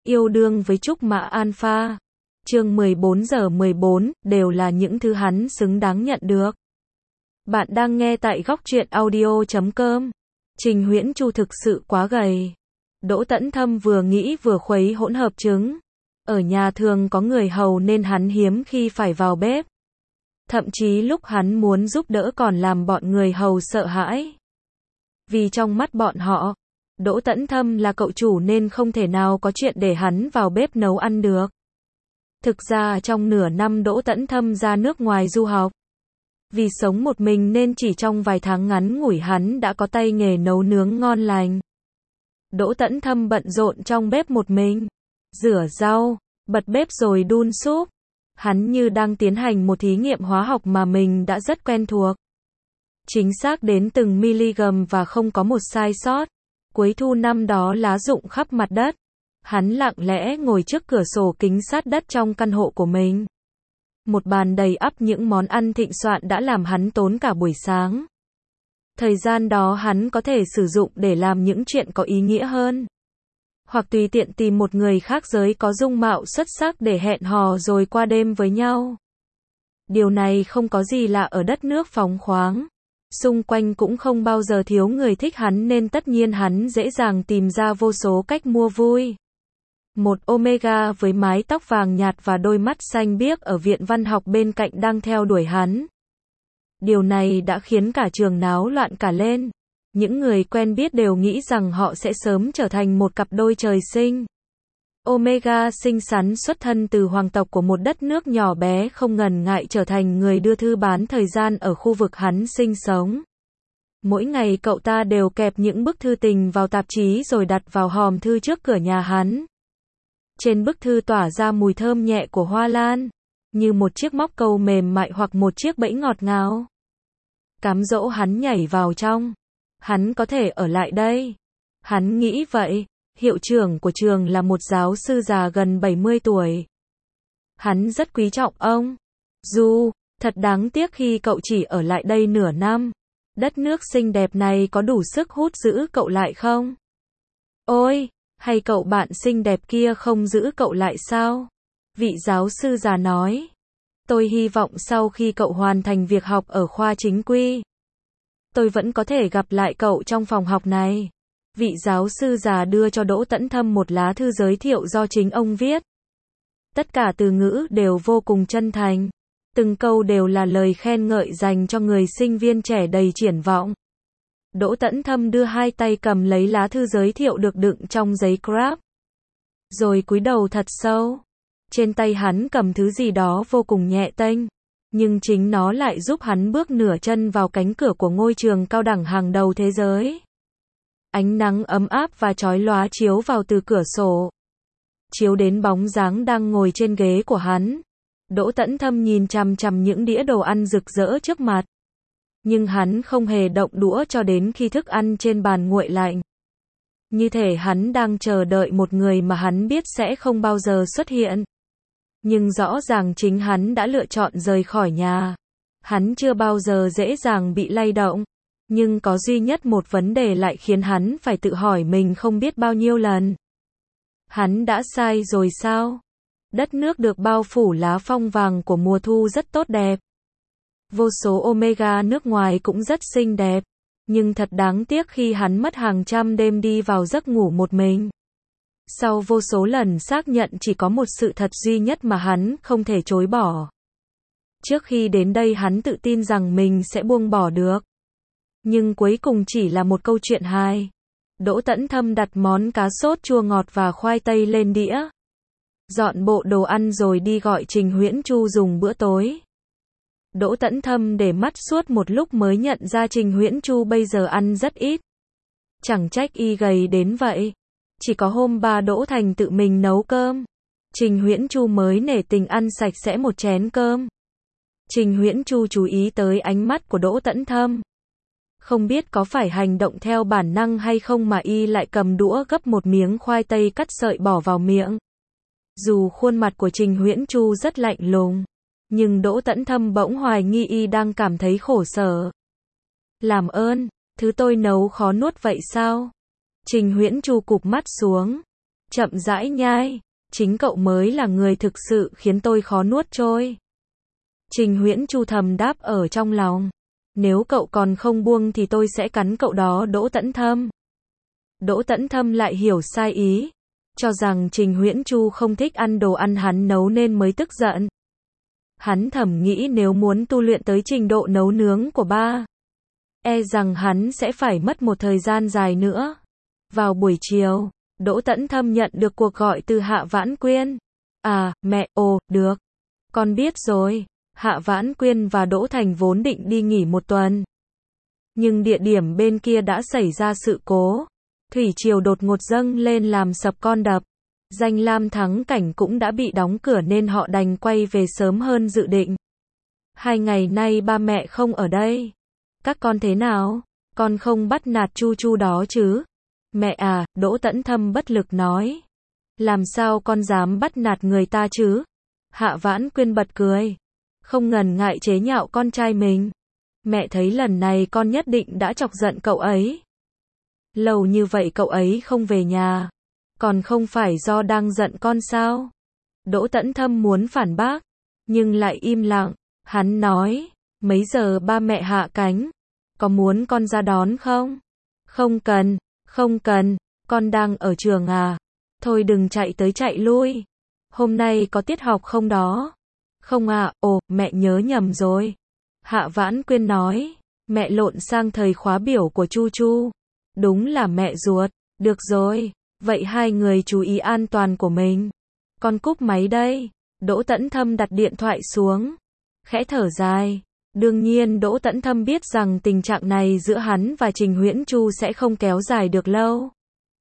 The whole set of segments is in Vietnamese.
yêu đương với Trúc Mã Alpha. Chương 14 giờ 14, đều là những thứ hắn xứng đáng nhận được. Bạn đang nghe tại góc truyện audio.com. Trình Huyễn Chu thực sự quá gầy. Đỗ Tẫn Thâm vừa nghĩ vừa khuấy hỗn hợp trứng. Ở nhà thường có người hầu nên hắn hiếm khi phải vào bếp. Thậm chí lúc hắn muốn giúp đỡ còn làm bọn người hầu sợ hãi. Vì trong mắt bọn họ, Đỗ Tẫn Thâm là cậu chủ nên không thể nào có chuyện để hắn vào bếp nấu ăn được. Thực ra trong nửa năm Đỗ Tẫn Thâm ra nước ngoài du học. Vì sống một mình nên chỉ trong vài tháng ngắn ngủi hắn đã có tay nghề nấu nướng ngon lành. Đỗ Tẫn Thâm bận rộn trong bếp một mình. Rửa rau, bật bếp rồi đun súp. Hắn như đang tiến hành một thí nghiệm hóa học mà mình đã rất quen thuộc. Chính xác đến từng miligam và không có một sai sót. Cuối thu năm đó lá rụng khắp mặt đất. Hắn lặng lẽ ngồi trước cửa sổ kính sát đất trong căn hộ của mình. Một bàn đầy ắp những món ăn thịnh soạn đã làm hắn tốn cả buổi sáng. Thời gian đó hắn có thể sử dụng để làm những chuyện có ý nghĩa hơn. Hoặc tùy tiện tìm một người khác giới có dung mạo xuất sắc để hẹn hò rồi qua đêm với nhau. Điều này không có gì lạ ở đất nước phóng khoáng. Xung quanh cũng không bao giờ thiếu người thích hắn nên tất nhiên hắn dễ dàng tìm ra vô số cách mua vui. Một Omega với mái tóc vàng nhạt và đôi mắt xanh biếc ở viện văn học bên cạnh đang theo đuổi hắn. Điều này đã khiến cả trường náo loạn cả lên. Những người quen biết đều nghĩ rằng họ sẽ sớm trở thành một cặp đôi trời sinh. Omega xinh xắn xuất thân từ hoàng tộc của một đất nước nhỏ bé không ngần ngại trở thành người đưa thư bán thời gian ở khu vực hắn sinh sống. Mỗi ngày cậu ta đều kẹp những bức thư tình vào tạp chí rồi đặt vào hòm thư trước cửa nhà hắn. Trên bức thư tỏa ra mùi thơm nhẹ của hoa lan, như một chiếc móc câu mềm mại hoặc một chiếc bẫy ngọt ngào. Cám dỗ hắn nhảy vào trong. Hắn có thể ở lại đây. Hắn nghĩ vậy. Hiệu trưởng của trường là một giáo sư già gần 70 tuổi. Hắn rất quý trọng ông. Dù, thật đáng tiếc khi cậu chỉ ở lại đây nửa năm. Đất nước xinh đẹp này có đủ sức hút giữ cậu lại không? Ôi, hay cậu bạn xinh đẹp kia không giữ cậu lại sao? Vị giáo sư già nói. Tôi hy vọng sau khi cậu hoàn thành việc học ở khoa chính quy, tôi vẫn có thể gặp lại cậu trong phòng học này. Vị giáo sư già đưa cho Đỗ Tẫn Thâm một lá thư giới thiệu do chính ông viết. Tất cả từ ngữ đều vô cùng chân thành. Từng câu đều là lời khen ngợi dành cho người sinh viên trẻ đầy triển vọng. Đỗ Tẫn Thâm đưa hai tay cầm lấy lá thư giới thiệu được đựng trong giấy crap. Rồi cúi đầu thật sâu. Trên tay hắn cầm thứ gì đó vô cùng nhẹ tênh. Nhưng chính nó lại giúp hắn bước nửa chân vào cánh cửa của ngôi trường cao đẳng hàng đầu thế giới. Ánh nắng ấm áp và chói lóa chiếu vào từ cửa sổ. Chiếu đến bóng dáng đang ngồi trên ghế của hắn. Đỗ Tẫn Thâm nhìn chằm chằm những đĩa đồ ăn rực rỡ trước mặt. Nhưng hắn không hề động đũa cho đến khi thức ăn trên bàn nguội lạnh. Như thể hắn đang chờ đợi một người mà hắn biết sẽ không bao giờ xuất hiện. Nhưng rõ ràng chính hắn đã lựa chọn rời khỏi nhà. Hắn chưa bao giờ dễ dàng bị lay động. Nhưng có duy nhất một vấn đề lại khiến hắn phải tự hỏi mình không biết bao nhiêu lần. Hắn đã sai rồi sao? Đất nước được bao phủ lá phong vàng của mùa thu rất tốt đẹp. Vô số Omega nước ngoài cũng rất xinh đẹp. Nhưng thật đáng tiếc khi hắn mất hàng trăm đêm đi vào giấc ngủ một mình. Sau vô số lần xác nhận chỉ có một sự thật duy nhất mà hắn không thể chối bỏ. Trước khi đến đây hắn tự tin rằng mình sẽ buông bỏ được. Nhưng cuối cùng chỉ là một câu chuyện hài. Đỗ Tẫn Thâm đặt món cá sốt chua ngọt và khoai tây lên đĩa. Dọn bộ đồ ăn rồi đi gọi Trình Huyễn Chu dùng bữa tối. Đỗ Tẫn Thâm để mắt suốt một lúc mới nhận ra Trình Huyễn Chu bây giờ ăn rất ít. Chẳng trách y gầy đến vậy. Chỉ có hôm bà Đỗ Thành tự mình nấu cơm. Trình Huyễn Chu mới nể tình ăn sạch sẽ một chén cơm. Trình Huyễn Chu chú ý tới ánh mắt của Đỗ Tẫn Thâm. Không biết có phải hành động theo bản năng hay không mà y lại cầm đũa gấp một miếng khoai tây cắt sợi bỏ vào miệng. Dù khuôn mặt của Trình Huyễn Chu rất lạnh lùng, nhưng Đỗ Tẫn Thâm bỗng hoài nghi y đang cảm thấy khổ sở. Làm ơn, thứ tôi nấu khó nuốt vậy sao? Trình Huyễn Chu cụp mắt xuống. chậm rãi nhai, chính cậu mới là người thực sự khiến tôi khó nuốt trôi. Trình Huyễn Chu thầm đáp ở trong lòng. Nếu cậu còn không buông thì tôi sẽ cắn cậu đó. Đỗ Tấn Thâm. Đỗ Tấn Thâm lại hiểu sai ý, cho rằng Trình Huyễn Chu không thích ăn đồ ăn hắn nấu nên mới tức giận. Hắn thầm nghĩ nếu muốn tu luyện tới trình độ nấu nướng của ba, e rằng hắn sẽ phải mất một thời gian dài nữa. Vào buổi chiều, Đỗ Tấn Thâm nhận được cuộc gọi từ Hạ Vãn Quyên. À, mẹ, được. Con biết rồi. Hạ Vãn Quyên và Đỗ Thành vốn định đi nghỉ một tuần. Nhưng địa điểm bên kia đã xảy ra sự cố. Thủy triều đột ngột dâng lên làm sập con đập. Danh lam thắng cảnh cũng đã bị đóng cửa nên họ đành quay về sớm hơn dự định. 2 ngày nay ba mẹ không ở đây. Các con thế nào? Con không bắt nạt Chu Chu đó chứ? Mẹ à, Đỗ Tấn Thâm bất lực nói. Làm sao con dám bắt nạt người ta chứ? Hạ Vãn Quyên bật cười. Không ngần ngại chế nhạo con trai mình. Mẹ thấy lần này con nhất định đã chọc giận cậu ấy. Lâu như vậy cậu ấy không về nhà. Còn không phải do đang giận con sao? Đỗ Tấn Thâm muốn phản bác, nhưng lại im lặng. Hắn nói, mấy giờ ba mẹ hạ cánh? Có muốn con ra đón không? Không cần, không cần, con đang ở trường à? Thôi đừng chạy tới chạy lui. Hôm nay có tiết học không đó? Không à, mẹ nhớ nhầm rồi. Hạ Vãn Quyên nói, mẹ lộn sang thời khóa biểu của Chu Chu. Đúng là mẹ ruột, được rồi, vậy hai người chú ý an toàn của mình. Con cúp máy đây. Đỗ Tấn Thâm đặt điện thoại xuống, khẽ thở dài. Đương nhiên Đỗ Tấn Thâm biết rằng tình trạng này giữa hắn và Trình Huyễn Chu sẽ không kéo dài được lâu.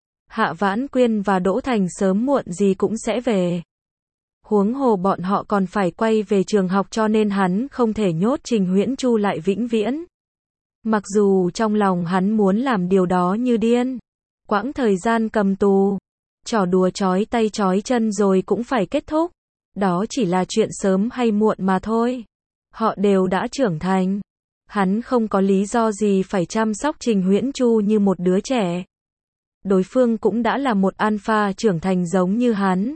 Hạ Vãn Quyên và Đỗ Thành sớm muộn gì cũng sẽ về. Huống hồ bọn họ còn phải quay về trường học cho nên hắn không thể nhốt Trình Huyễn Chu lại vĩnh viễn. Mặc dù trong lòng hắn muốn làm điều đó như điên. Quãng thời gian cầm tù, trò đùa trói tay trói chân rồi cũng phải kết thúc. Đó chỉ là chuyện sớm hay muộn mà thôi. Họ đều đã trưởng thành. Hắn không có lý do gì phải chăm sóc Trình Huyễn Chu như một đứa trẻ. Đối phương cũng đã là một alpha trưởng thành giống như hắn.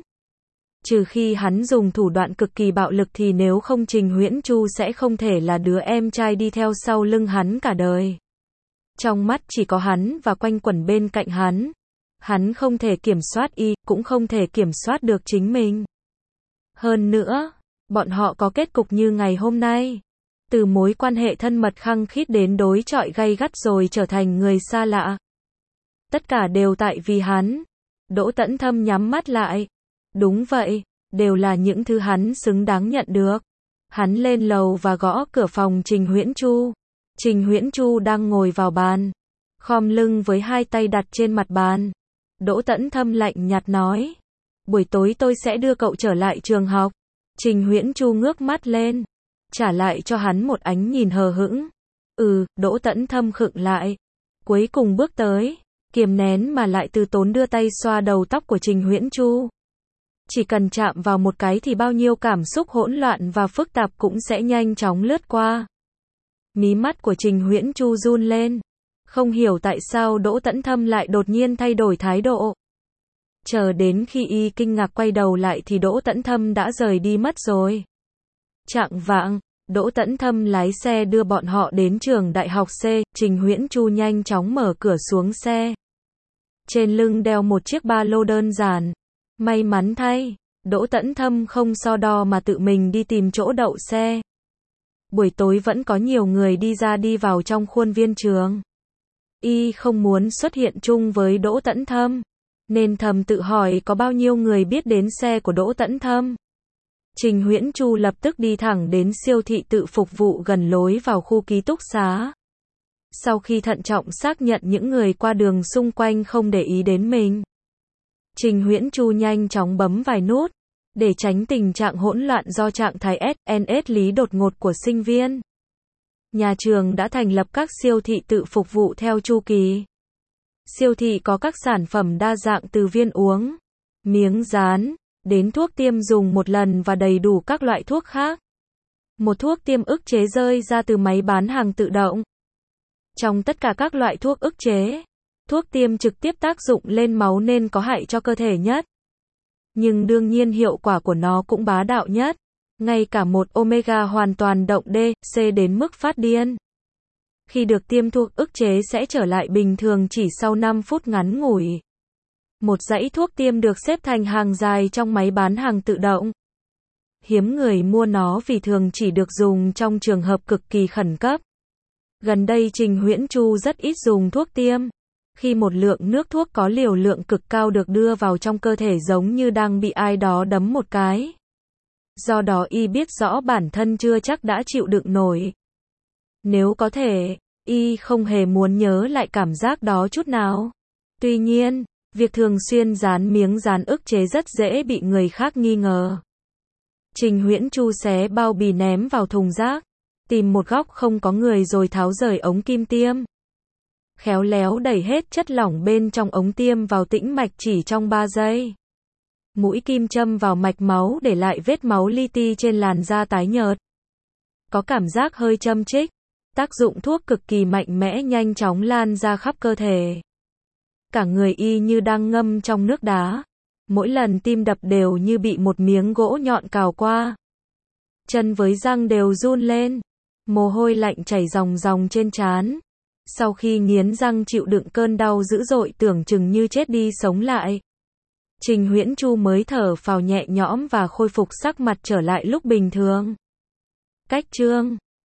Trừ khi hắn dùng thủ đoạn cực kỳ bạo lực thì nếu không Trình Huyễn Chu sẽ không thể là đứa em trai đi theo sau lưng hắn cả đời. Trong mắt chỉ có hắn và quanh quẩn bên cạnh hắn. Hắn không thể kiểm soát cũng không thể kiểm soát được chính mình. Hơn nữa, bọn họ có kết cục như ngày hôm nay. Từ mối quan hệ thân mật khăng khít đến đối chọi gay gắt rồi trở thành người xa lạ. Tất cả đều tại vì hắn. Đỗ Tấn Thâm nhắm mắt lại. Đúng vậy, đều là những thứ hắn xứng đáng nhận được. Hắn lên lầu và gõ cửa phòng Trình Huyễn Chu. Trình Huyễn Chu đang ngồi vào bàn, khom lưng với hai tay đặt trên mặt bàn. Đỗ Tấn Thâm lạnh nhạt nói, buổi tối tôi sẽ đưa cậu trở lại trường học. Trình Huyễn Chu ngước mắt lên, trả lại cho hắn một ánh nhìn hờ hững. Đỗ Tấn Thâm khựng lại. Cuối cùng bước tới, kiềm nén mà lại từ tốn đưa tay xoa đầu tóc của Trình Huyễn Chu. Chỉ cần chạm vào một cái thì bao nhiêu cảm xúc hỗn loạn và phức tạp cũng sẽ nhanh chóng lướt qua. Mí mắt của Trình Huyễn Chu run lên. Không hiểu tại sao Đỗ Tấn Thâm lại đột nhiên thay đổi thái độ. Chờ đến khi y kinh ngạc quay đầu lại thì Đỗ Tấn Thâm đã rời đi mất rồi. Chạng vạng, Đỗ Tấn Thâm lái xe đưa bọn họ đến trường đại học C. Trình Huyễn Chu nhanh chóng mở cửa xuống xe. Trên lưng đeo một chiếc ba lô đơn giản. May mắn thay, Đỗ Tấn Thâm không so đo mà tự mình đi tìm chỗ đậu xe. Buổi tối vẫn có nhiều người đi ra đi vào trong khuôn viên trường. Y không muốn xuất hiện chung với Đỗ Tấn Thâm, nên thầm tự hỏi có bao nhiêu người biết đến xe của Đỗ Tấn Thâm. Trình Huyễn Chu lập tức đi thẳng đến siêu thị tự phục vụ gần lối vào khu ký túc xá. Sau khi thận trọng xác nhận những người qua đường xung quanh không để ý đến mình, Trình Huyễn Chu nhanh chóng bấm vài nút, để tránh tình trạng hỗn loạn do trạng thái SNS lý đột ngột của sinh viên. Nhà trường đã thành lập các siêu thị tự phục vụ theo chu kỳ. Siêu thị có các sản phẩm đa dạng từ viên uống, miếng dán, đến thuốc tiêm dùng một lần và đầy đủ các loại thuốc khác. Một thuốc tiêm ức chế rơi ra từ máy bán hàng tự động. Trong tất cả các loại thuốc ức chế, Thuốc tiêm trực tiếp tác dụng lên máu nên có hại cho cơ thể nhất. Nhưng đương nhiên hiệu quả của nó cũng bá đạo nhất. Ngay cả một omega hoàn toàn động D, C đến mức phát điên. Khi được tiêm thuốc ức chế sẽ trở lại bình thường chỉ sau 5 phút ngắn ngủi. Một dãy thuốc tiêm được xếp thành hàng dài trong máy bán hàng tự động. Hiếm người mua nó vì thường chỉ được dùng trong trường hợp cực kỳ khẩn cấp. Gần đây Trình Huyễn Chu rất ít dùng thuốc tiêm. Khi một lượng nước thuốc có liều lượng cực cao được đưa vào trong cơ thể giống như đang bị ai đó đấm một cái. Do đó y biết rõ bản thân chưa chắc đã chịu đựng nổi. Nếu có thể, y không hề muốn nhớ lại cảm giác đó chút nào. Tuy nhiên, việc thường xuyên dán miếng dán ức chế rất dễ bị người khác nghi ngờ. Trình Huyễn Chu xé bao bì ném vào thùng rác, tìm một góc không có người rồi tháo rời ống kim tiêm. Khéo léo đẩy hết chất lỏng bên trong ống tiêm vào tĩnh mạch chỉ trong 3 giây. Mũi kim châm vào mạch máu để lại vết máu li ti trên làn da tái nhợt. Có cảm giác hơi châm chích. Tác dụng thuốc cực kỳ mạnh mẽ nhanh chóng lan ra khắp cơ thể. Cả người y như đang ngâm trong nước đá. Mỗi lần tim đập đều như bị một miếng gỗ nhọn cào qua. Chân với răng đều run lên. Mồ hôi lạnh chảy ròng ròng trên trán. Sau khi nghiến răng chịu đựng cơn đau dữ dội tưởng chừng như chết đi sống lại. Trình Huyễn Chu mới thở phào nhẹ nhõm và khôi phục sắc mặt trở lại lúc bình thường. Cách chương